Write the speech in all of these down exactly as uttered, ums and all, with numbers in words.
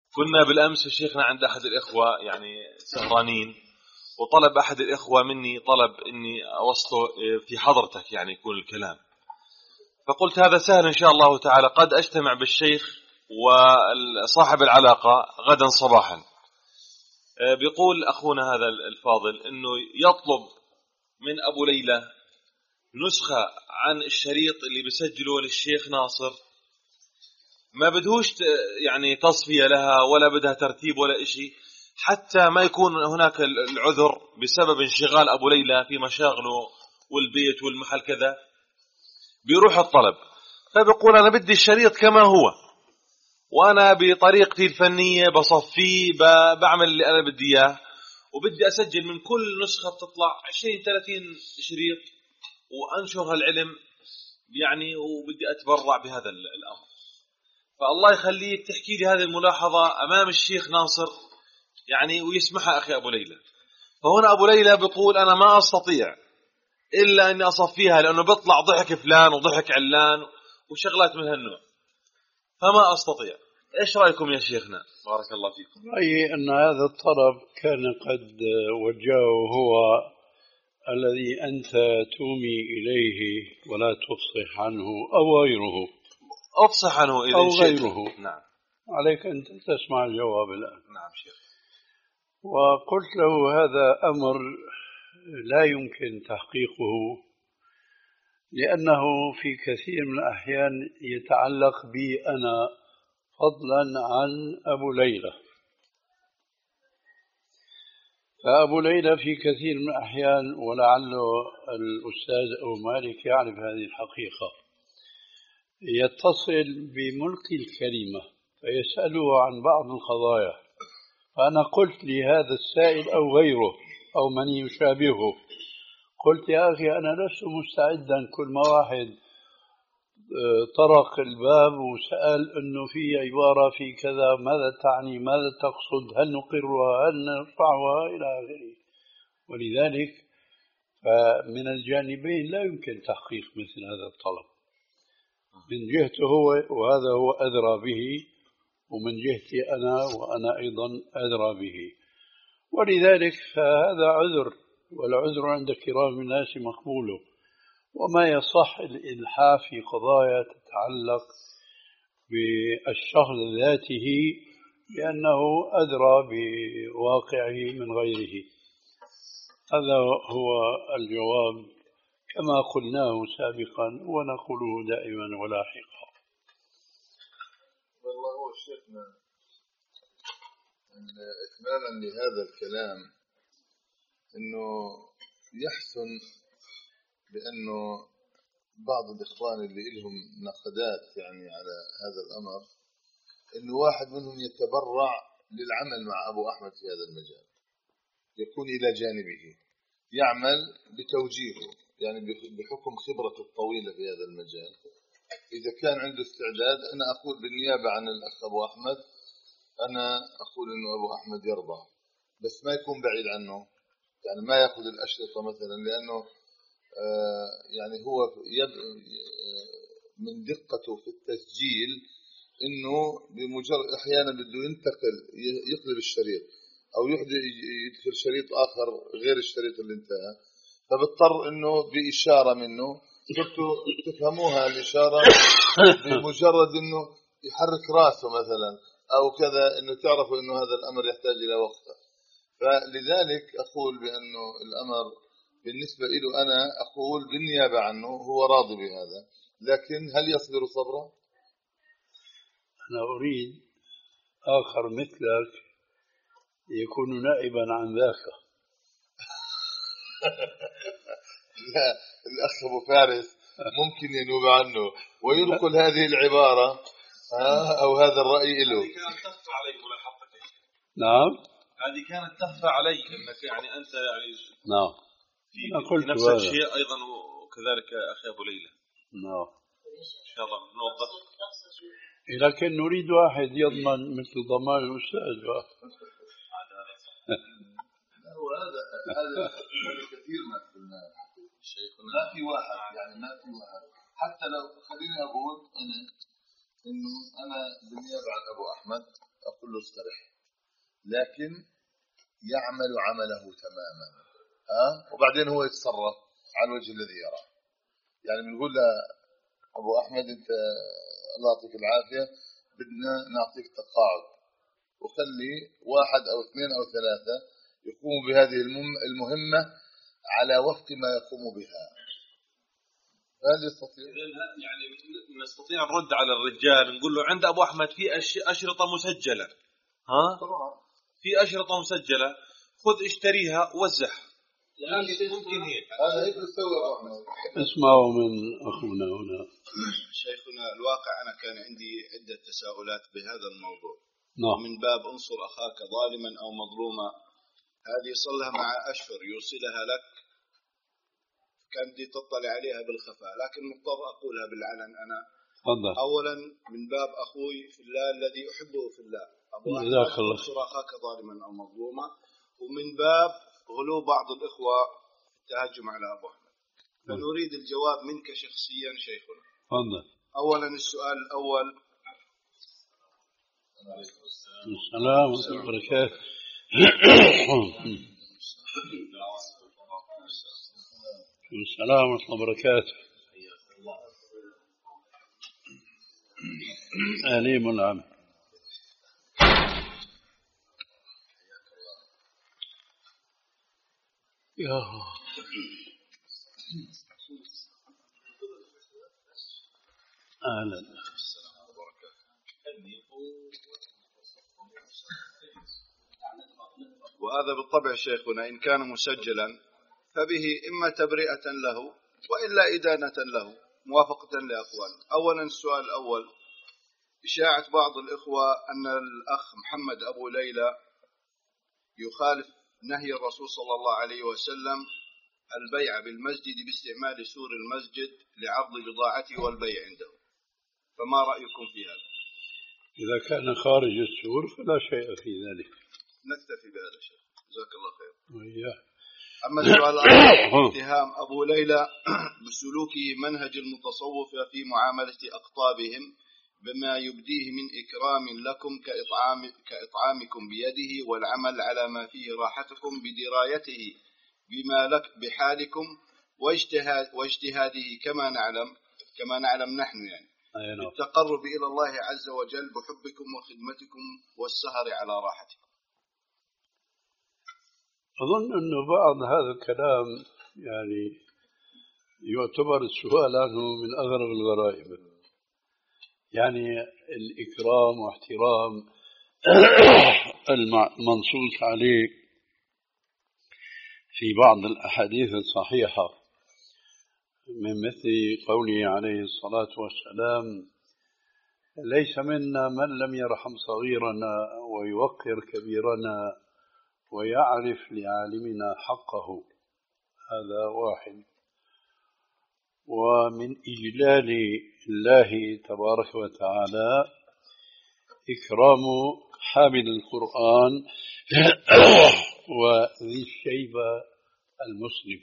كنا بالأمس شيخنا عند أحد الإخوة يعني سهرانين، وطلب أحد الإخوة مني طلب إني أوصله في حضرتك يعني يكون الكلام، فقلت هذا سهل إن شاء الله تعالى، قد أجتمع بالشيخ وصاحب العلاقة غدا صباحا. بيقول أخونا هذا الفاضل إنه يطلب من أبو ليلى نسخة عن الشريط اللي بسجله للشيخ ناصر، ما بدهوش يعني تصفية لها ولا بدها ترتيب ولا إشي، حتى ما يكون هناك العذر بسبب انشغال أبو ليلى في مشاغله والبيت والمحل كذا، بيروح الطلب. فبيقول أنا بدي الشريط كما هو، وأنا بطريقتي الفنية بصفيه، بعمل اللي أنا بدي إياه، وبدي أسجل من كل نسخة بتطلع عشرين ثلاثين شريط وأنشر هالعلم يعني، وبدي أتبرع بهذا الأمر. فالله يخليك تحكي لي هذه الملاحظة أمام الشيخ ناصر يعني ويسمحها أخي أبو ليلى. فهنا أبو ليلى بيقول أنا ما أستطيع إلا أني أصفيها، لأنه بيطلع ضحك فلان وضحك علان وشغلات من هالنوع، فما أستطيع. إيش رأيكم يا شيخنا؟ بارك الله فيكم. رأيي أن هذا الطلب كان قد وجهه هو الذي أنت تومي إليه ولا تفصح عنه، أو غيره أفصح عنه إذا أو غيره. نعم. عليك أن تسمع الجواب الآن. نعم شيخ. وقلت له هذا أمر لا يمكن تحقيقه، لأنه في كثير من الأحيان يتعلق بي أنا فضلا عن أبو ليلى. فأبو ليلى في كثير من الأحيان، ولعله الأستاذ أو مالك يعرف هذه الحقيقة، يتصل بملقي الكلمة فيسأله عن بعض القضايا، فأنا قلت لهذا السائل أو غيره أو من يشابهه، قلت يا أخي أنا لست مستعدا كل ما واحد طرق الباب وسأل أنه في عبارة في كذا ماذا تعني، ماذا تقصد، هل نقرها، هل نرفعها إلى آخره. ولذلك فمن الجانبين لا يمكن تحقيق مثل هذا الطلب، من جهته هو وهذا هو أدرى به، ومن جهتي أنا وأنا أيضا أدرى به. ولذلك فهذا عذر، والعذر عند كرام الناس مقبول، وما يصح الإلحاح في قضايا تتعلق بالشخص ذاته لأنه أدرى بواقعه من غيره. هذا هو الجواب كما قلناه سابقا ونقوله دائما ولاحقا. والله هو شيخنا إكمالا لهذا الكلام أنه يحسن بأنه بعض الإخوان اللي لهم نقدات يعني على هذا الأمر، أنه واحد منهم يتبرع للعمل مع أبو أحمد في هذا المجال، يكون إلى جانبه يعمل بتوجيهه، يعني بحكم خبرته الطويلة في هذا المجال. إذا كان عنده استعداد، أنا أقول بالنيابة عن الأخ أبو أحمد، أنا أقول أنه أبو أحمد يرضى، بس ما يكون بعيد عنه، يعني ما يأخذ الأشرطة مثلا، لأنه آه يعني هو من دقته في التسجيل إنه بمجرد أحيانا بده ينتقل يقلب الشريط أو يدخل شريط آخر غير الشريط اللي انتهى، فبضطر إنه بإشارة منه كنتوا تفهموها الإشارة بمجرد إنه يحرك رأسه مثلا أو كذا، إنه تعرفوا إنه هذا الأمر يحتاج إلى وقفة. فلذلك أقول بأنه الأمر بالنسبة له أنا أقول بالنيابة عنه هو راضي بهذا، لكن هل يصبر صبرا؟ أنا أريد آخر مثلك يكون نائبا عن ذاك. لا، الأخ أبو فارس ممكن ينوب عنه وينقل هذه العبارة أو هذا الرأي له. هذه كانت تخفى علي ملاحظتك. نعم، هذه كانت تخفى علي أنك يعني أنت يعني نعم في نفس هذا. الشيء أيضا وكذلك أخي أبو ليلى. نعم إن شاء الله نوضح. لكن نريد واحد يضمن مثل ضمان الأستاذ. هو هذا هذا كثير ما قلنا شيخنا، ما في واحد يعني ما في واحد، حتى لو خليني أقول أنا إنه أنا بالنيابة عن أبو أحمد أقول له استرح، لكن يعمل عمله تماما ها، وبعدين هو يتصرف على الوجه الذي يراه. يعني بنقول له أبو أحمد أنت الله يعطيك العافية بدنا نعطيك تقاعد، وخلي واحد أو اثنين أو ثلاثة يقوموا بهذه المهمة على وفق ما يقوم بها. هل يستطيع؟ يعني نستطيع نرد على الرجال نقول له عند أبو أحمد في أشرطة مسجلة، ها طبعا في أشرطة مسجلة، خذ اشتريها وزعها. ممكن هيك هذا هيك بيسوي أبو أحمد. اسمعوا من أخونا هنا. شيخنا الواقع أنا كان عندي عدة تساؤلات بهذا الموضوع. نعم. من باب انصر أخاك ظالما أو مظلوما، هذه صلها مع أشهر يوصلها لك، كان دي تطلع عليها بالخفاء، لكن مضطر أقولها بالعلن أنا. فضل. أولا من باب أخوي في الله الذي أحبه في الله، أبو أحمد انصر أخاك ظالما أو مظلوما. ومن باب غلو بعض الإخوة التهجم على أبو أحمد، فنريد الجواب منك شخصيا شيخنا. فضل. أولا السؤال الأول. السلام ورحمة الله وبركاته. السلام ورحمة الله وبركاته. أليم العمل. يا أهلا. وهذا بالطبع شيخنا إن كان مسجلا فبه إما تبرئة له وإلا إدانة له موافقة لأقوال. أولا السؤال الأول، إشاعة بعض الإخوة أن الأخ محمد أبو ليلى يخالف نهي الرسول صلى الله عليه وسلم البيع بالمسجد باستعمال سور المسجد لعرض بضاعته والبيع عنده، فما رأيكم في هذا؟ إذا كان خارج السور فلا شيء في ذلك. نكتفي بهذا الشيء، جزاك الله خير. وإياه. أما السؤال الآخر، اتهام أبو ليلى بسلوكه منهج المتصوفة في معاملة أقطابهم بما يبديه من إكرام لكم كإطعام كإطعامكم بيده والعمل على ما فيه راحتكم بدرايته بما لك بحالكم واجتهاد واجتهاده كما نعلم كما نعلم نحن يعني بالتقرب إلى الله عز وجل بحبكم وخدمتكم والسهر على راحتكم. أظن أنه بعض هذا الكلام يعني يعتبر السؤال عنه من أغرب الغرائب. يعني الإكرام واحترام المنصوص عليه في بعض الأحاديث الصحيحة من مثل قوله عليه الصلاة والسلام ليس منا من لم يرحم صغيرنا ويوقر كبيرنا ويعرف لعالمنا حقه. هذا واحد. ومن إجلال الله تبارك وتعالى إكرام حامل القرآن وذي الشيبة المسلم.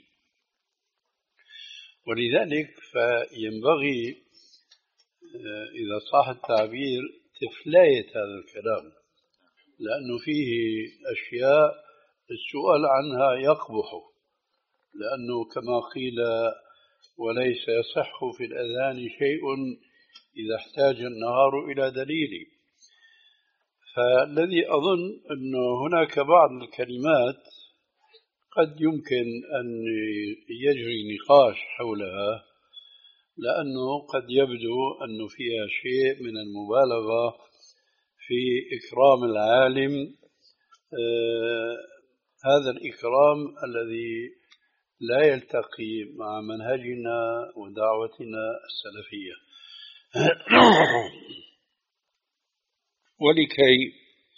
ولذلك فينبغي إذا صح التعبير تفلاية هذا الكلام، لأنه فيه أشياء السؤال عنها يقبح، لأنه كما قيل وليس يصح في الأذان شيء إذا احتاج النهار إلى دليل. فالذي أظن أنه هناك بعض الكلمات قد يمكن أن يجري نقاش حولها، لأنه قد يبدو أنه فيها شيء من المبالغة في إكرام العالم. آه هذا الإكرام الذي لا يلتقي مع منهجنا ودعوتنا السلفية. ولكي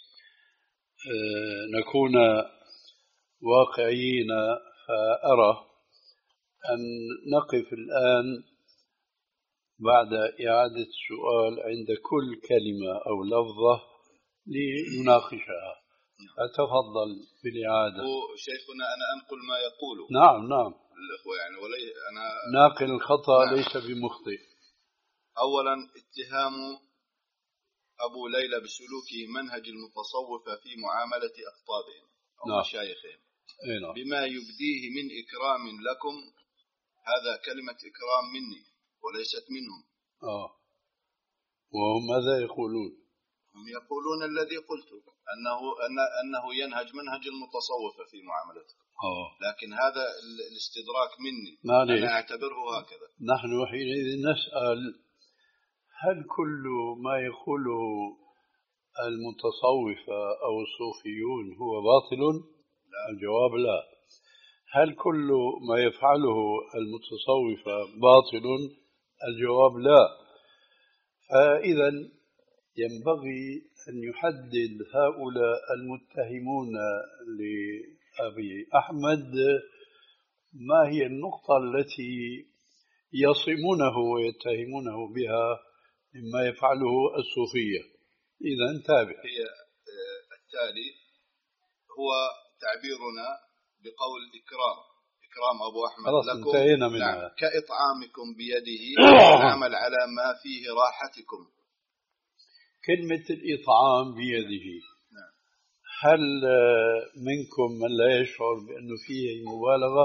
نكون واقعيين فأرى أن نقف الآن بعد إعادة السؤال عند كل كلمة أو لفظة لنناقشها. أتفضل بالإعادة. شيخنا أنا أنقل ما يقوله. نعم نعم الأخوة يعني ولي أنا ناقل الخطأ. نعم. ليس بمخطئ. أولا اتهام أبو ليلى بسلوكه منهج المتصوفة في معاملة أخطابهم أو نعم. مشايخهم نعم. بما يبديه من إكرام لكم. هذا كلمة إكرام مني وليست منهم. آه. وهم ماذا يقولون؟ هم يقولون الذي قلته أنه, أن أنه ينهج منهج المتصوفة في معاملته. آه. لكن هذا الاستدراك مني، معليش. أنا أعتبره هكذا. نحن حينئذ نسأل: هل كل ما يقوله المتصوفة أو الصوفيون هو باطل؟ لا. الجواب لا. هل كل ما يفعله المتصوفة باطل؟ الجواب لا. فإذا ينبغي أن يحدد هؤلاء المتهمون لأبي أحمد ما هي النقطة التي يصمونه ويتهمونه بها مما يفعله الصوفية. إذا تابع. هي التالي هو تعبيرنا بقول إكرام إكرام أبو أحمد لكم. انتهينا منها. نعم. كإطعامكم بيده نعمل على ما فيه راحتكم. كلمة الإطعام بيده. نعم. هل منكم من لا يشعر بأنه فيه مبالغة؟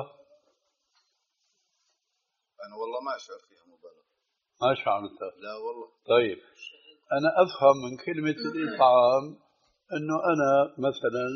أنا والله ما أشعر فيها مبالغة. ما شعرت؟ لا والله. طيب أنا أفهم من كلمة الإطعام أنه أنا مثلا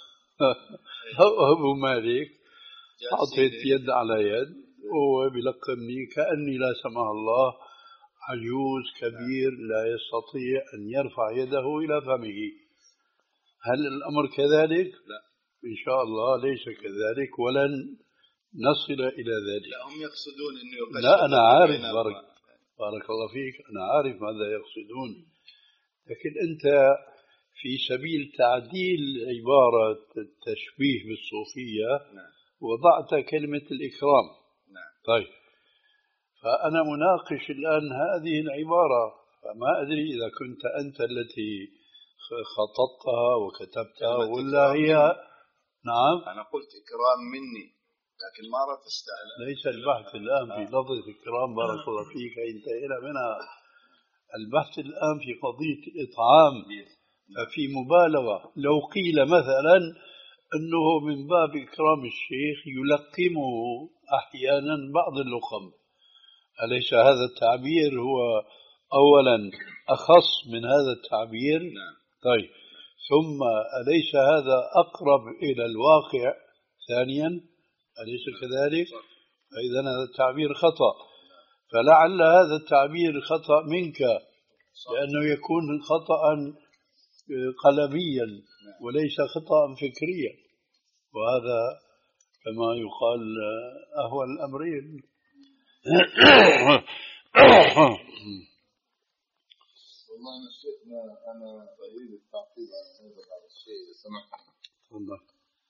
أبو مالك حطيت يد على يد وهو بيلقمني كأني لا سمح الله عجوز كبير لا يستطيع أن يرفع يده إلى فمه. هل الأمر كذلك؟ لا إن شاء الله ليس كذلك ولن نصل إلى ذلك. لا هم يقصدون أنه يقصد. لا أنا عارف بارك, بارك الله فيك، أنا عارف ماذا يقصدون، لكن أنت في سبيل تعديل عبارة التشبيه بالصوفية نعم. وضعت كلمة الإكرام. نعم. طيب فأنا مناقش الآن هذه العبارة، فما أدري إذا كنت أنت التي خططتها وكتبتها ولا هي. نعم أنا قلت إكرام مني لكن ما أردت أستعلم. ليس البحث الآن في لفظ إكرام بارك الله فيك انتهينا منها. البحث الآن في قضية الإطعام. ففي مبالغة لو قيل مثلا أنه من باب إكرام الشيخ يلقمه أحيانا بعض اللقم، أليس هذا التعبير هو أولا أخص من هذا التعبير؟ نعم. طيب ثم أليس هذا أقرب إلى الواقع ثانيا؟ أليس كذلك؟ فإذا هذا التعبير خطأ. فلعل هذا التعبير خطأ منك لأنه يكون خطأ قلميا وليس خطأ فكريا، وهذا كما يقال أهوى الأمرين. والله أنا شيخنا أنا أريد التعقيب على هذا بعض الشيء إذا سمحت. تفضل.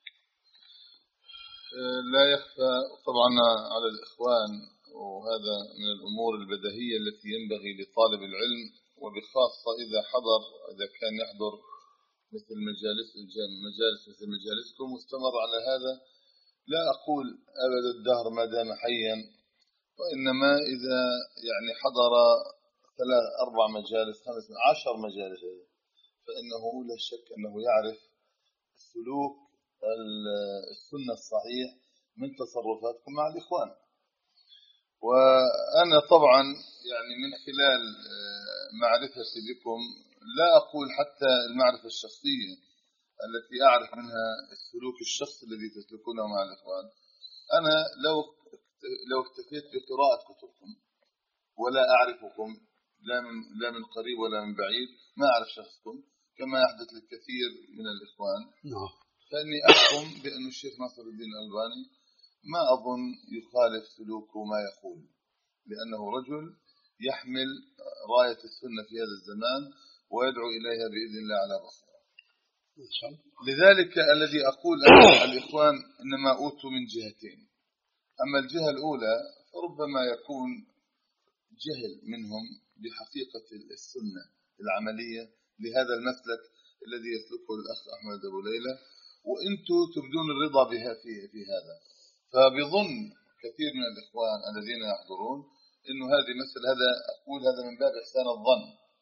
لا يخفى طبعا على الإخوان، وهذا من الأمور البديهية التي ينبغي لطالب العلم وبخاصة إذا حضر إذا كان يحضر مثل مجالس مجالس مثل مجالسكم واستمر على هذا. لا أقول أبد الدهر ما دام حيا، وإنما إذا يعني حضر ثلاث أربع مجالس خمس عشر مجالس فإنه لا شك أنه يعرف سلوك السنة الصحيح من تصرفاتكم مع الإخوان. وأنا طبعا يعني من خلال معرفتي بكم لا أقول حتى المعرفة الشخصية التي أعرف منها السلوك الشخصي الذي تسلكونه مع الإخوان، أنا لو لو اكتفيت بقراءة كتبكم ولا أعرفكم لا من لا من قريب ولا من بعيد، ما أعرف شخصكم كما يحدث للكثير من الإخوان، فإني أحكم بأن الشيخ ناصر الدين الألباني ما أظن يخالف سلوكه ما يقول، لأنه رجل يحمل راية السنة في هذا الزمان ويدعو إليها بإذن الله على بصيرة. لذلك الذي أقول أن الإخوان إنما أوتوا من جهتين. أما الجهة الأولى فربما يكون جهل منهم بحقيقة السنة العملية لهذا المسلك الذي يسلكه الأخ أحمد أبو ليلى، وأنتم تبدون الرضا بها في في هذا. فبظن كثير من الإخوان الذين يحضرون إنه هذه مثل هذا أقول هذا من باب إحسان الظن،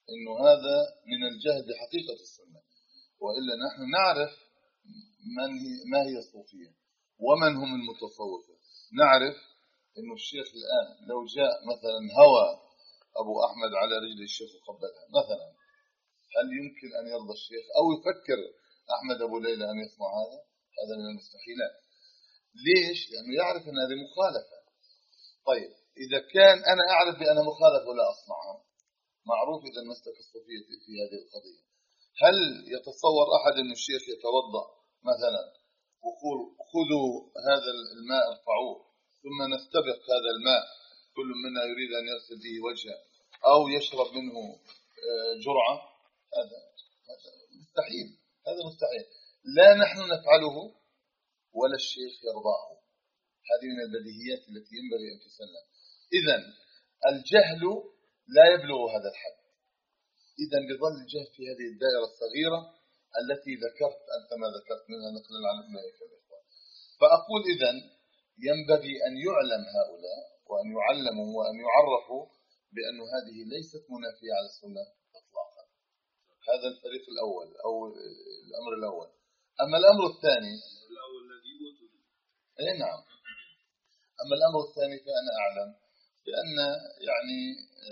إنه هذا من الجهل بحقيقة السنة، وإلا نحن نعرف من هي ما هي الصوفية ومن هم المتصوفة. نعرف إنه الشيخ الآن لو جاء مثلا هوى أبو أحمد على رجل الشيخ وقبلها مثلا، هل يمكن أن يرضى الشيخ أو يفكر أحمد أبو ليلى أن يصنع هذا؟ هذا من المستحيلات. ليش؟ لأنه يعرف أن هذه مخالفة. طيب إذا كان أنا أعرف بأن مخالفة ولا أصنعها، معروف إذا مسلك الصوفية في هذه القضية. هل يتصور أحد أن الشيخ يتوضأ مثلا ويقول خذوا هذا الماء ارفعوه ثم نستبق هذا الماء كل منا يريد أن يغسل به وجهه أو يشرب منه جرعة؟ هذا مستحيل، هذا مستحيل. لا نحن نفعله ولا الشيخ يرضاه. هذه من البديهيات التي ينبغي أن تسلم. إذن الجهل لا يبلغ هذا الحد. إذن بظل الجهل في هذه الدائرة الصغيرة التي ذكرت أنت ما ذكرت منها نقلا عن أولئك الإخوان. فأقول إذن ينبغي أن يعلم هؤلاء وأن يعلموا وأن يعرفوا بأن هذه ليست منافية على السنة إطلاقا. هذا الفريق الأول أو الأمر الأول. أما الأمر الثاني الأول الذي أوتوا أي نعم. أما الأمر الثاني فأنا أعلم بأن يعني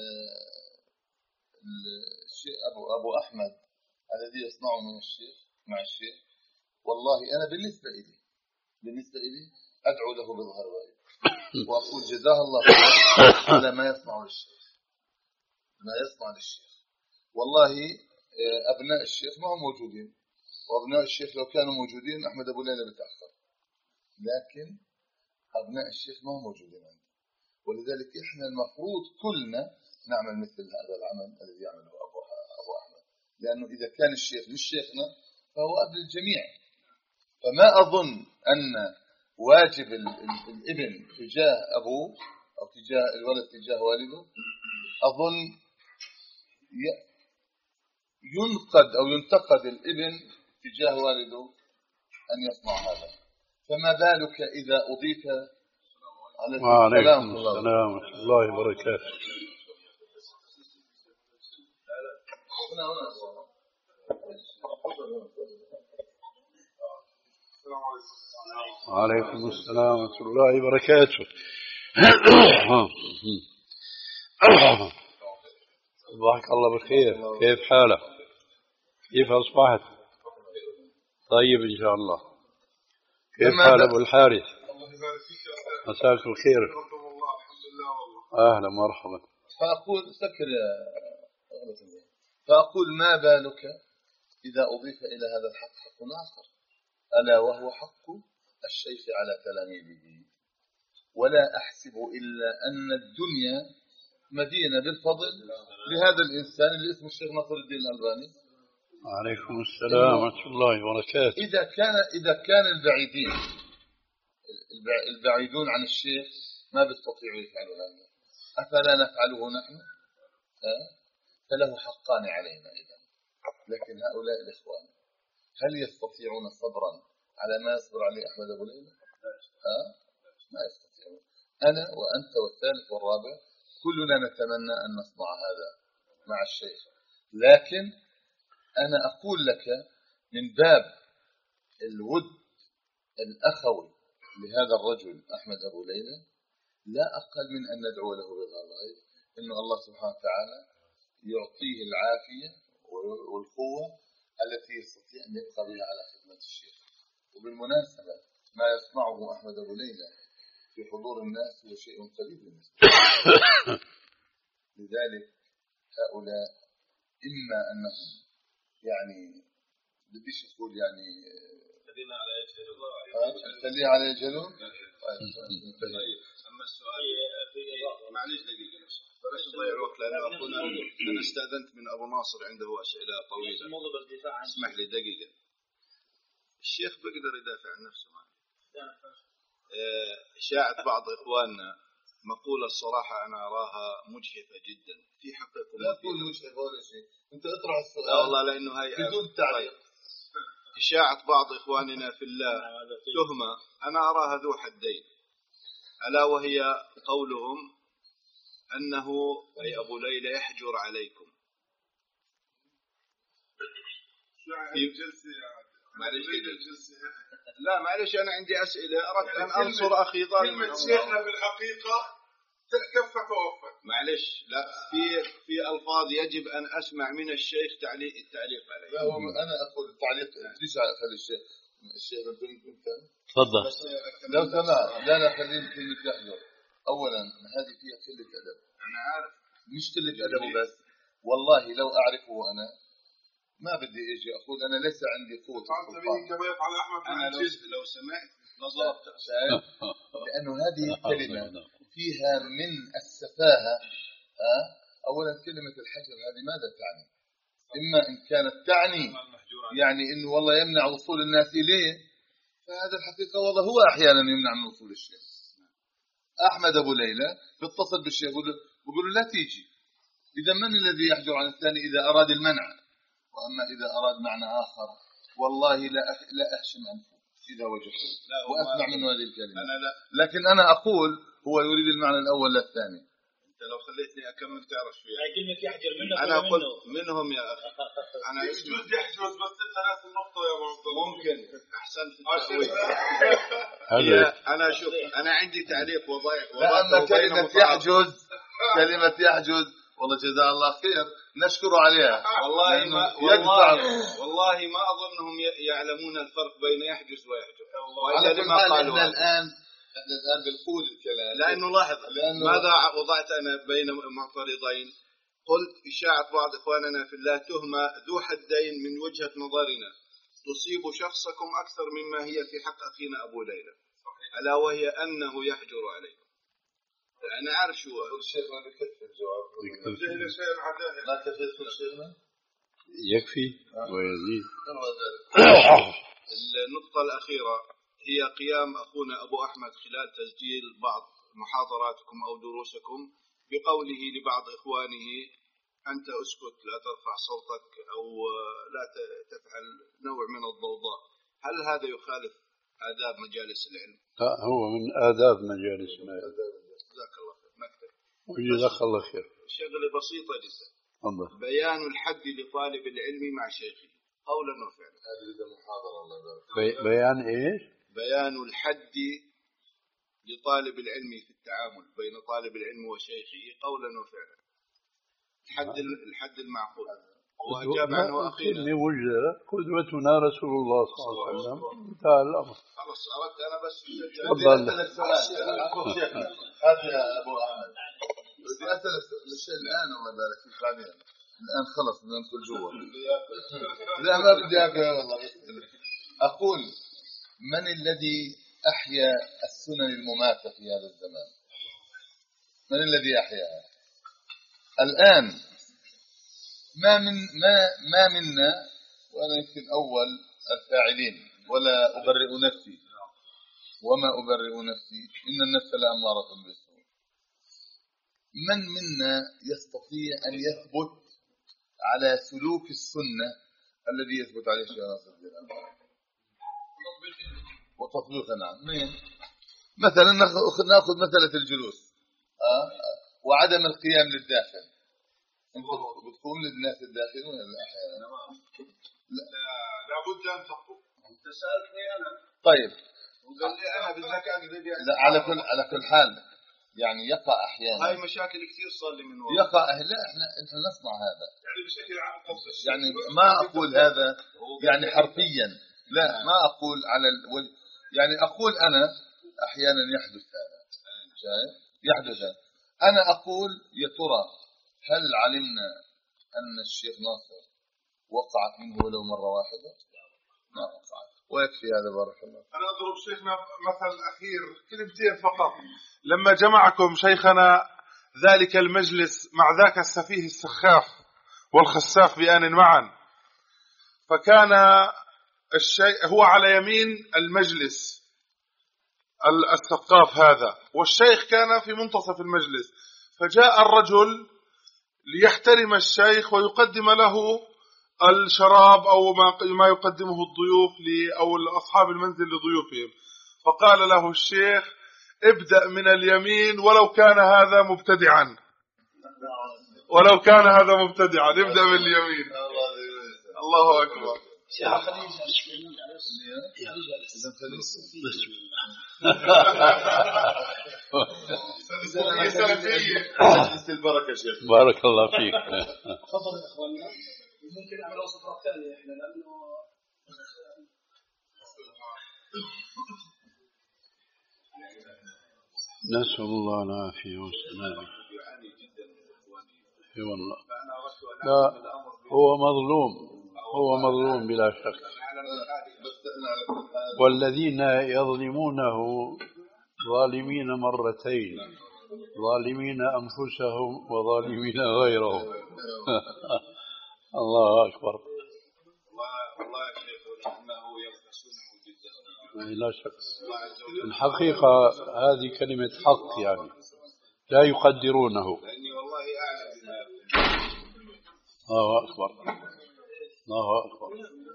الشيء أبو أبو أحمد الذي يصنعه من الشيخ مع الشيخ، والله أنا بالنسبة إلي بالنسبة إلي أدعو له بظهر غيب وأقول جزاه الله خير على ما يصنع للشيخ ما يصنع للشيخ. والله أبناء الشيخ ما هم موجودين، وأبناء الشيخ لو كانوا موجودين أحمد أبو ليلى بتأخر، لكن أبناء الشيخ ما هم موجودين عندنا، ولذلك إحنا المفروض كلنا نعمل مثل هذا العمل الذي يعمله أبو أبو أحمد، لأنه إذا كان الشيخ مش شيخنا فهو أب الجميع. فما أظن أن واجب الابن تجاه أبوه أو تجاه الولد تجاه والده أظن ينقد أو ينتقد الابن تجاه والده أن يصنع هذا، فما بالك إذا أضيف عليه وعليكم السلام ورحمة الله وبركاته. وعليكم السلام ورحمة الله وبركاته. صباحك الله بخير، كيف حالك؟ كيف أصبحت؟ طيب إن شاء الله. كيف حال أبو الحارث؟ مساك الخير. أهلا مرحبا. فأقول سكر يا فأقول ما بالك إذا أضيف إلى هذا الحق حق آخر، ألا وهو حق الشيخ على تلاميذه. ولا أحسب إلا أن الدنيا مدينة بالفضل لهذا الإنسان اللي اسمه الشيخ ناصر الدين الألباني. عليكم السلام ورحمة الله وبركاته. إذا كان إذا كان البعيدين البعيدون عن الشيخ ما بيستطيعوا يفعلوا هذا، أفلا نفعله نحن؟ أه؟ فله حقان علينا إذا. لكن هؤلاء الإخوان هل يستطيعون صبرا على ما يصبر عليه أحمد أبو ليلى؟ أه؟ ما يستطيعون. أنا وأنت والثالث والرابع كلنا نتمنى أن نصنع هذا مع الشيخ، لكن أنا أقول لك من باب الود الأخوي لهذا الرجل أحمد أبو ليلى لا أقل من أن ندعو له بالغيب إن الله سبحانه وتعالى يعطيه العافية والقوة التي يستطيع أن يبقى بها على خدمة الشيخ. وبالمناسبة ما يصنعه أحمد أبو ليلى في حضور الناس هو شيء قليل بالنسبة لذلك هؤلاء إما أنهم يعني بديش يقول يعني خلينا على يجهلون خليها على يجهلون. طيب أما السؤال في معلش دقيقة بلاش نضيع الوقت، لأن أخونا أنا استأذنت من أبو ناصر عنده أسئلة طويلة. اسمح لي دقيقة. الشيخ بيقدر يدافع عن نفسه معي. شاعت بعض إخواننا مقولة الصراحة أنا أراها مجحفة جدا في حقكم. لا تقول مجحفة ولا شيء، أنت اطرح السؤال. لا والله لأنه هي بدون تعليق. شاعت بعض إخواننا في الله تهمة أنا أراها ذو حدين، ألا وهي قولهم أنه أي أبو ليلى يحجر عليكم معلش لا معلش أنا عندي أسئلة أردت أن أنصر أخي ظالم. كلمة شيخنا في الحقيقة كفة ووفت. معلش لا في في ألفاظ يجب أن أسمع من الشيخ تعليق التعليق عليه. لا أنا أقول تعليق ليش خلي الشيخ الشيخ ممكن تفضل. لو سمحت لا لا خليني كلمة يحضر. أولا هذه فيها قلة أدب. أنا عارف مش قلة أدب بس والله لو أعرفه أنا ما بدي اجي اقول انا ليس عندي قوه انا لو, لو سمعت نظرت لانه هذه الكلمه فيها من السفاهه. أه؟ اولا كلمه الحجر هذه ماذا تعني؟ اما ان كانت تعني يعني انه والله يمنع وصول الناس اليه، فهذا الحقيقه والله هو احيانا يمنع من وصول الشيخ. احمد ابو ليلى بيتصل بالشيخ بيقول له لا تيجي. اذا من الذي يحجر عن الثاني اذا اراد المنع؟ وأما إذا أراد معنى آخر والله لا أخ... لا أحشم أنفه إذا وجدته وأسمع منه هذه الكلمة. أنا لا. لكن أنا أقول هو يريد المعنى الأول لا الثاني. أنت لو خليتني أكمل تعرف فيها. هاي كلمة يحجر منه. أنا قلت منهم يا أخي. أنا يجوز يحجز بس أنت ناس النقطة يا أبو عبد الله. ممكن أحسن في التأويل. أنا شوف أنا عندي تعليق وضعي. لأن كلمة يحجز كلمة يحجز والله جزاه الله خير نشكر عليها. والله ما والله, والله ما أظنهم يعلمون الفرق بين يحجز ويحجر. على كل حال احنا الآن احنا الآن بنقول الكلام لأنه لاحظ لأنه ماذا وضعت أنا بين معترضين. قلت إشاعة بعض إخواننا في الله تهمة ذو حدين من وجهة نظرنا تصيب شخصكم أكثر مما هي في حق أخينا أبو ليلى، ألا وهي أنه يحجر عليكم. أنا عارف شو الشيخ ما بكتب الجواب لا كفيت الشيخنا يكفي ويزيد. النقطة الأخيرة هي قيام أخونا أبو أحمد خلال تسجيل بعض محاضراتكم أو دروسكم بقوله لبعض إخوانه أنت أسكت لا ترفع صوتك أو لا تفعل نوع من الضوضاء. هل هذا يخالف آداب مجالس العلم؟ لا هو من آداب مجالس العلم. جزاك الله خير. نكتب. وجزاك الله خير. شغلة بسيطة جدا. الله. بيان الحد لطالب العلم مع شيخه قولا وفعلا. هذه محاضرة الله بي بيان إيش؟ بيان الحد لطالب العلم في التعامل بين طالب العلم وشيخه قولا وفعلا. الحد الحد المعقول. وأجاب عنه أخينا. وجه قدوتنا رسول الله صلى الله عليه وسلم. انتهى الأمر. خلاص أردت أنا بس. تفضل. هذا يا أبو أحمد. بدي أسألك الشيء الآن الله يبارك فيك بعدين. الآن خلص بدنا ندخل جوا. لا ما بدي أكل والله. أقول من الذي أحيا السنن المماتة في هذا الزمان؟ من الذي أحياها؟ الآن ما من ما ما منا وأنا يمكن أول الفاعلين ولا أبرئ نفسي وما أبرئ نفسي إن النفس لأمارة بالسوء. من منا يستطيع أن يثبت على سلوك السنة الذي يثبت عليه الشيخ ناصر الدين الألباني وتطبيقها؟ نعم. مين؟ مثلا نأخذ مسألة الجلوس أه؟ وعدم القيام للداخل. أنت بتقوم للناس الداخلون ولا أحيانا؟ لا لابد أن تقوم. أنت سألتني أنا. طيب. وقال لي أنا بالذكاء قريب لا على كل على كل حال يعني يقع أحيانا. هاي مشاكل كثير صار لي من وراء. يقع لا إحنا إحنا نصنع هذا. يعني بشكل عام قصة. يعني ما أقول هذا يعني حرفيا لا ما أقول على الوجه يعني أقول أنا أحيانا يحدث هذا. شايف؟ يحدث هذا. أنا أقول يا ترى هل علمنا أن الشيخ ناصر وقعت منه ولو مرة واحدة؟ ما وقعت ويكفي هذا بارك الله. أنا أضرب شيخنا مثل أخير كلمتين فقط. لما جمعكم شيخنا ذلك المجلس مع ذاك السفيه السخاف والخساف بآن معا، فكان الشيء هو على يمين المجلس السقاف هذا والشيخ كان في منتصف المجلس، فجاء الرجل ليحترم الشيخ ويقدم له الشراب أو ما يقدمه الضيوف أو أصحاب المنزل لضيوفهم، فقال له الشيخ ابدأ من اليمين ولو كان هذا مبتدعا ولو كان هذا مبتدعا ابدأ من اليمين. الله أكبر. يا خليجة البركة شيخ. بارك الله فيك. تفضل يا اخواننا. ممكن نعمل وصفات ثانية احنا لأنه نسأل الله العافية والسلامة. اي والله. لا هو مظلوم، هو مظلوم بلا شك. والذين يظلمونه ظالمين مرتين، ظالمين أنفسهم وظالمين غيرهم. الله أكبر. والله يا شيخ انه يلبسونه جدا. لا شك. الحقيقة هذه كلمة حق يعني لا يقدرونه. لاني والله اعلم الله أكبر. الله أكبر.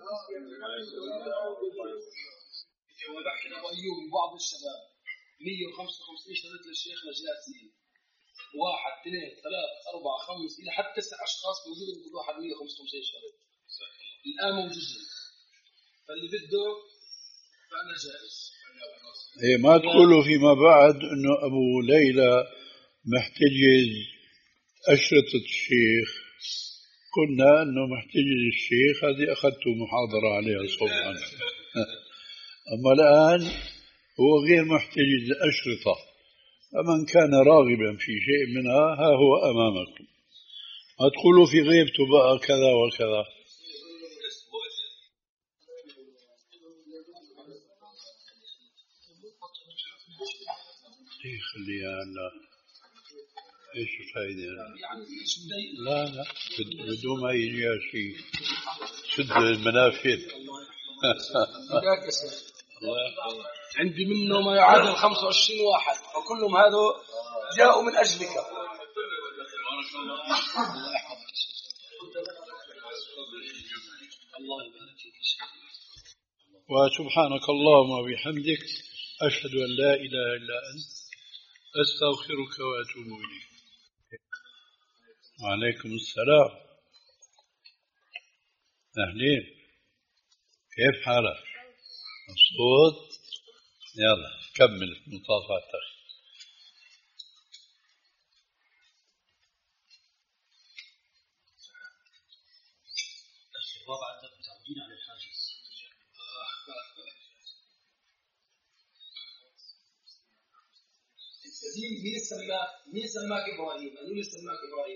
وأيوب بعض الشباب مية وخمسة وخمسين شريط للشيخ جالسين، واحد اثنين ثلاث أربعة خمس إلى حتى تسع أشخاص موجودين كل واحد مية وخمسة وخمسين شريط الآن موجودين، فاللي بده فأنا جاهز. إيه ما تقولوا فيما بعد إنه أبو ليلى محتجز أشرطة الشيخ. قلنا إنه محتجز الشيخ، هذه أخذت محاضرة عليها صبحا. أما الآن هو غير محتجز أشرطة، فمن كان راغبا في شيء منها ها هو أمامكم. ما تقولوا في غيبته بقى كذا وكذا. ايه خليها لا ايش الفائدة؟ لا لا بدون ما يجي شيء سد المنافذ. عندي منه ما يعادل خمسة وعشرين واحد وكلهم هذا جاءوا من أجلك. وسبحانك اللهم وبحمدك أشهد أن لا إله إلا أنت أستغفرك وأتوب إليك. وعليكم السلام. أهلين، كيف حالك؟ مبسوط؟ يلا كمل مطافاتك. الرابعة متعودين على الحاجز. مين سماك مين سماك إبراهيم؟ أنا اللي سماك إبراهيم.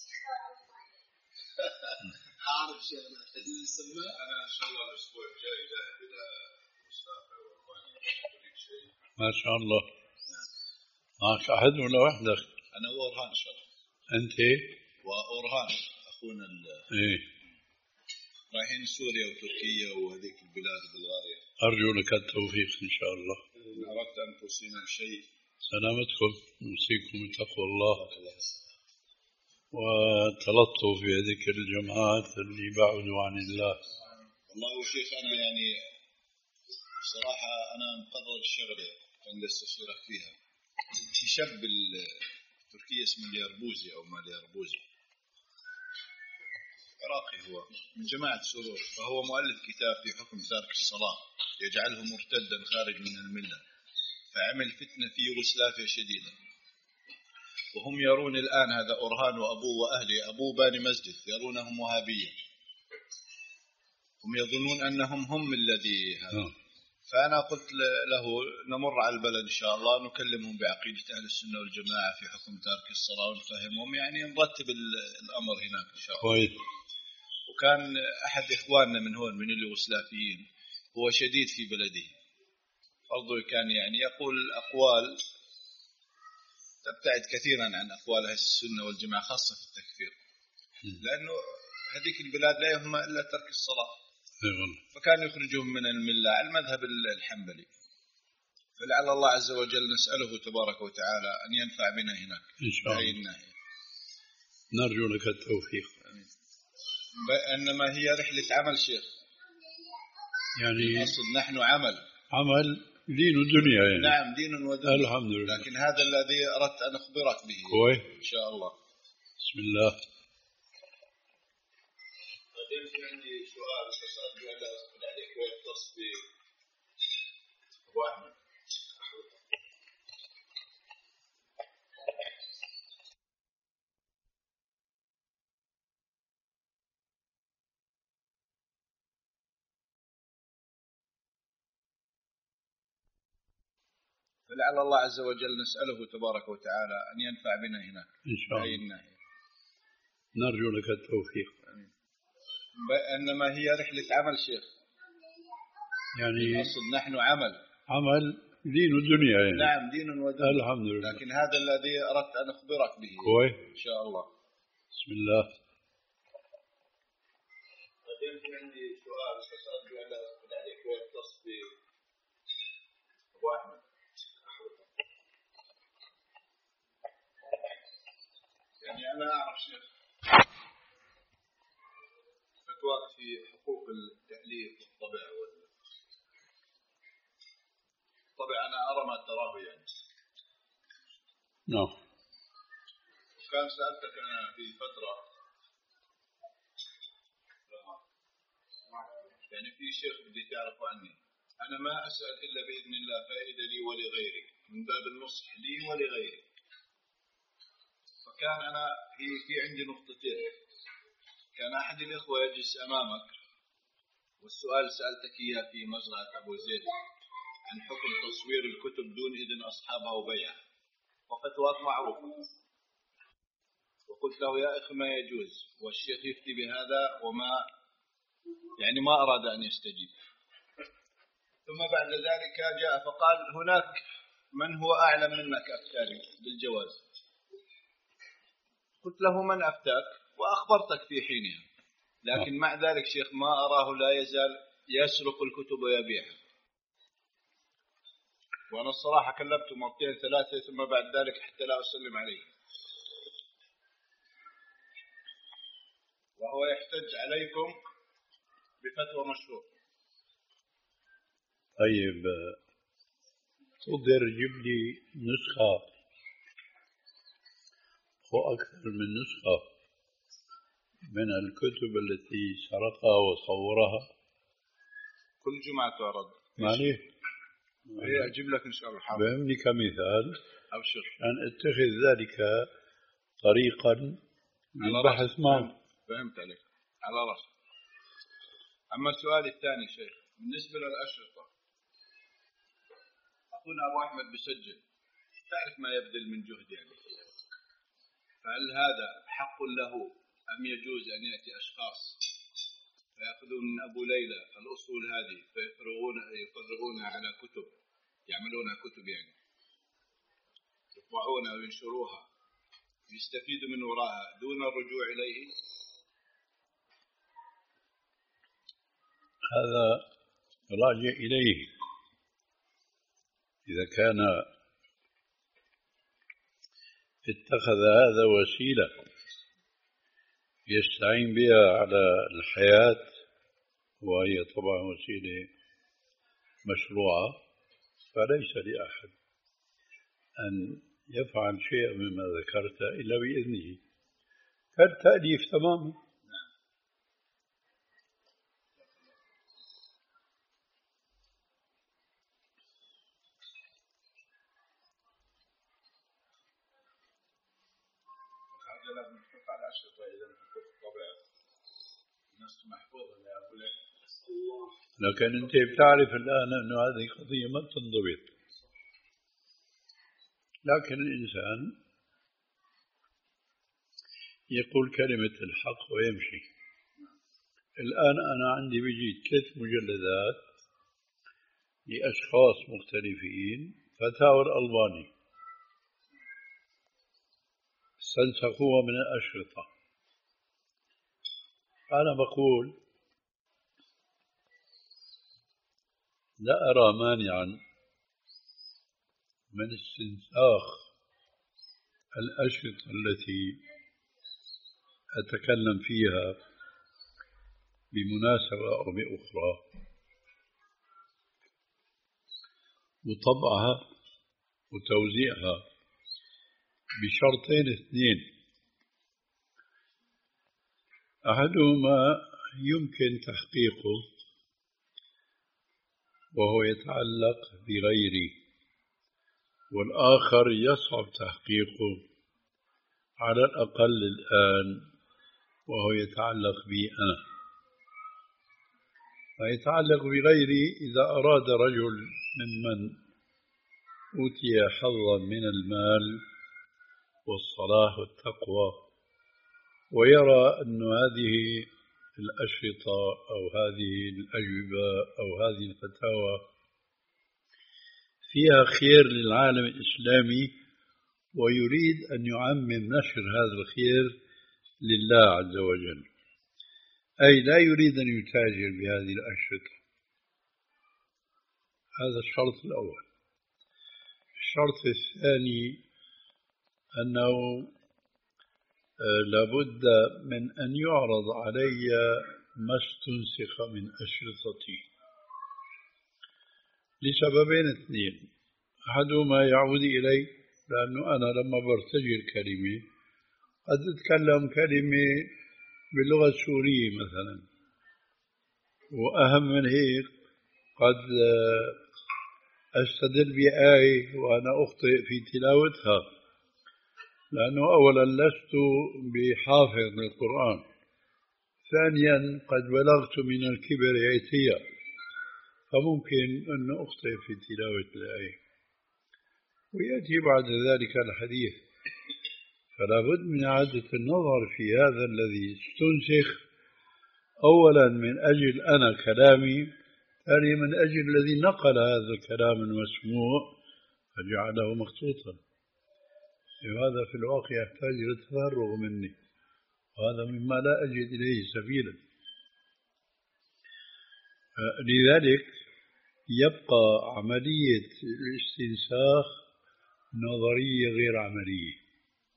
أعرف شيء أنا اللي سماك. أنا إن شاء الله الأسبوع الجاي ذاهب إلى مسافر وأريد شيء. ما شاء الله. معك أحد ولا وحدك؟ أنا وأورهان إن شاء الله. أنت؟ وأورهان أخونا ال. إيه. رايحين سوريا وتركيا وهذيك البلاد الغالية. أرجو لك التوفيق إن شاء الله. أردت أن توصينا بشيء. سلامتكم، نوصيكم بتقوى الله وتلطف في هذيك الجماعات اللي بعدوا عن الله. والله شيخ أنا يعني صراحة أنا مقرر الشغلة عند استشيرك فيها. في شاب تركيا اسمه اليربوزي أو ما اليربوزي، عراقي هو من جماعة سرور، فهو مؤلف كتاب في حكم تارك الصلاة يجعله مرتدا خارج من الملة، فعمل فتنة في يوغوسلافيا شديدة. وهم يرون الآن هذا أورهان وأبوه وأهله، أبوه باني مسجد، يرونهم وهابية، هم يظنون أنهم هم الذي هذا. فأنا قلت له نمر على البلد إن شاء الله نكلمهم بعقيدة أهل السنة والجماعة في حكم تارك الصلاة ونفهمهم، يعني نرتب الأمر هناك إن شاء الله. وكان أحد إخواننا من هون من اليوغوسلافيين هو شديد في بلده، برضو كان يعني يقول أقوال تبتعد كثيرا عن أقوال أهل السنة والجماعة خاصة في التكفير، لأنه هذيك البلاد لا يهمها إلا ترك الصلاة، فكان يخرجهم من الملة على المذهب الحنبلي. فلعل الله عز وجل نسأله تبارك وتعالى أن ينفع بنا هناك إن شاء الله. نرجو لك التوفيق. إنما هي رحلة عمل شيخ، يعني أصل نحن عمل عمل دين ودنيا يعني. نعم دين ودنيا الحمد لله. لكن هذا الذي أردت أن أخبرك به كويس إن شاء الله. بسم الله. في عندي سؤال فسألت على أسأل عليك ويختص بأبو أحمد. فلعل الله عز وجل نسأله تبارك وتعالى أن ينفع بنا هناك إن شاء الله. الناحية. نرجو لك التوفيق. إنما هي رحلة عمل شيخ، يعني أصل نحن عمل عمل دين ودنيا يعني. نعم دين ودنيا الحمد لله. لكن هذا الذي أردت أن أخبرك به كويس إن شاء الله. بسم الله. عندي سؤال فسألت على أسأل عليك ويختص بأبو أحمد. يعني أنا أعرف شيخ فتوى في حقوق التأليف والطبع والطبع أنا أرى ما تراه يعني. نعم. وكان سألتك أنا في فترة يعني في شيخ بدي تعرف عني، أنا ما أسأل إلا بإذن الله فائدة لي ولغيري من باب النصح لي ولغيري. فكان أنا في في عندي نقطتين. كان أحد الإخوة يجلس أمامك والسؤال سألتك إياه في مزرعة أبو زيد عن حكم تصوير الكتب دون إذن أصحابها وبيعها، وفتوات معروفة. وقلت له يا أخي ما يجوز، والشيخ يفتي بهذا وما يعني ما أراد أن يستجيب. ثم بعد ذلك جاء فقال هناك من هو أعلم منك أفتاني بالجواز. قلت له من أفتاك وأخبرتك في حينها، لكن مع ذلك شيخ ما أراه لا يزال يسرق الكتب ويبيعها. وأنا الصراحة كلمته مرتين ثلاثة ثم بعد ذلك حتى لا أسلم عليه، وهو يحتج عليكم بفتوى مشروع. طيب تقدر تجيب لي نسخة أو أكثر من نسخة من الكتب التي سرقها وصورها؟ كل جمعة تعرض. معليه إيه أجيب لك إن شاء الله. حاضر. بهمني كمثال أبشر أن اتخذ ذلك طريقا للبحث معه. فهمت عليك على رأسي. أما السؤال الثاني شيخ بالنسبة للأشرطة، أخونا أبو أحمد بسجل تعرف ما يبذل من جهد يعني، فهل هذا حق له أم يجوز أن يأتي أشخاص فيأخذون من أبو ليلى الأصول هذه فيفرغون يفرغونها على كتب، يعملونها كتب يعني يطبعونها وينشروها يستفيدوا من وراءها دون الرجوع إليه؟ هذا راجع إليه إذا كان اتخذ هذا وسيلة يستعين بها على الحياة، وهي طبعا وسيلة مشروعة، فليس لأحد أن يفعل شيئا مما ذكرت إلا بإذنه كالتأليف تماما. لكن أنت بتعرف الآن أن هذه قضية ما تنضبط، لكن الإنسان يقول كلمة الحق ويمشي. الآن أنا عندي بيجي ثلاث مجلدات لأشخاص مختلفين فتاوى الألباني استنسخوها من الأشرطة. أنا بقول لا أرى مانعا من استنساخ الأشرطة التي أتكلم فيها بمناسبة أو بأخرى وطبعها وتوزيعها بشرطين اثنين. أحدهما يمكن تحقيقه وهو يتعلق بغيري، والآخر يصعب تحقيقه على الأقل الآن وهو يتعلق بي أنا. فيتعلق بغيري إذا أراد رجل ممن أوتي حظا من المال والصلاح والتقوى ويرى أن هذه الأشرطة أو هذه الأجوبة أو هذه الفتاوى فيها خير للعالم الإسلامي ويريد أن يعمم نشر هذا الخير لله عز وجل، أي لا يريد أن يتاجر بهذه الأشرطة. هذا الشرط الأول. الشرط الثاني أنه لابد من أن يعرض علي ما استنسخ من أشرطتي لسببين اثنين. أحدهما يعود إلي، لأنه أنا لما برتجل كلمة قد أتكلم كلمة باللغة السورية مثلا، وأهم من هيك قد أستدل بآية وأنا أخطئ في تلاوتها، لأنه أولا لست بحافظ للقرآن، ثانيا قد بلغت من الكبر عتيا فممكن أن أخطئ في تلاوة الآية، ويأتي بعد ذلك الحديث. فلا بد من إعادة النظر في هذا الذي استنسخ، أولا من أجل أنا كلامي، ثانيا من أجل الذي نقل هذا الكلام المسموع فجعله مخطوطا. وهذا في الواقع يحتاج إلى التفرغ مني، وهذا مما لا أجد إليه سبيلا. لذلك يبقى عملية الاستنساخ نظرية غير عملية.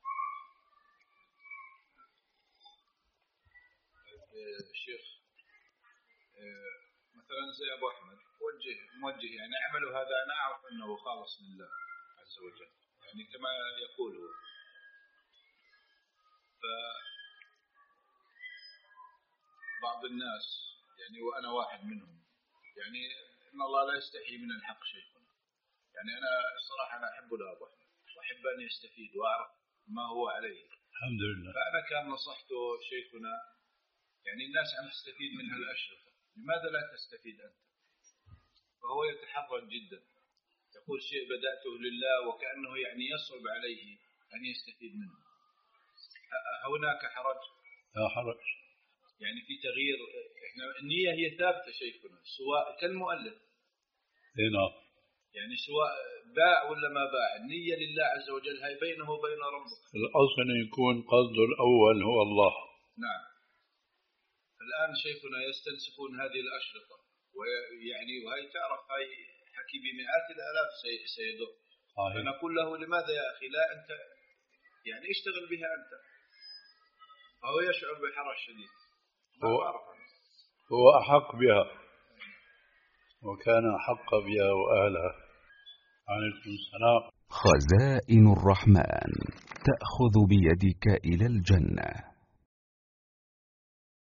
شيخ مثلا زي أبو أحمد موجه موجه يعني أعمله هذا، أنا أعرف أنه خالص لله عز وجل، يعني كما يقول هو. فبعض الناس يعني وأنا واحد منهم، يعني إن الله لا يستحي من الحق شيخنا. يعني أنا الصراحة أنا أحب أبو أحمد وأحب أن يستفيد وأعرف ما هو عليه الحمد لله. فأنا كان نصحته شيخنا، يعني الناس عم تستفيد من هالأشرطة، لماذا لا تستفيد أنت؟ فهو يتحرج جدا، يقول شيء بدأته لله وكأنه يعني يصعب عليه أن يستفيد منه. هناك حرج؟ لا حرج. يعني في تغيير، إحنا النية هي ثابتة شيخنا، سواء كالمؤلف هنا يعني سواء باع ولا ما باع، النية لله عز وجل، هي بينه وبين ربه. الأصل يكون قصده الأول هو الله. نعم. الآن شيخنا يستنسخون هذه الأشرطة، ويعني وهي تعرف هاي حكي بمئات الآلاف سيدور. فنقول له لماذا يا أخي لا أنت يعني اشتغل بها أنت. فهو يشعر بحرج شديد. هو, هو أحق بها وكان أحق بها وأهلها. عليكم السلام. خزائن الرحمن تأخذ بيدك إلى الجنة.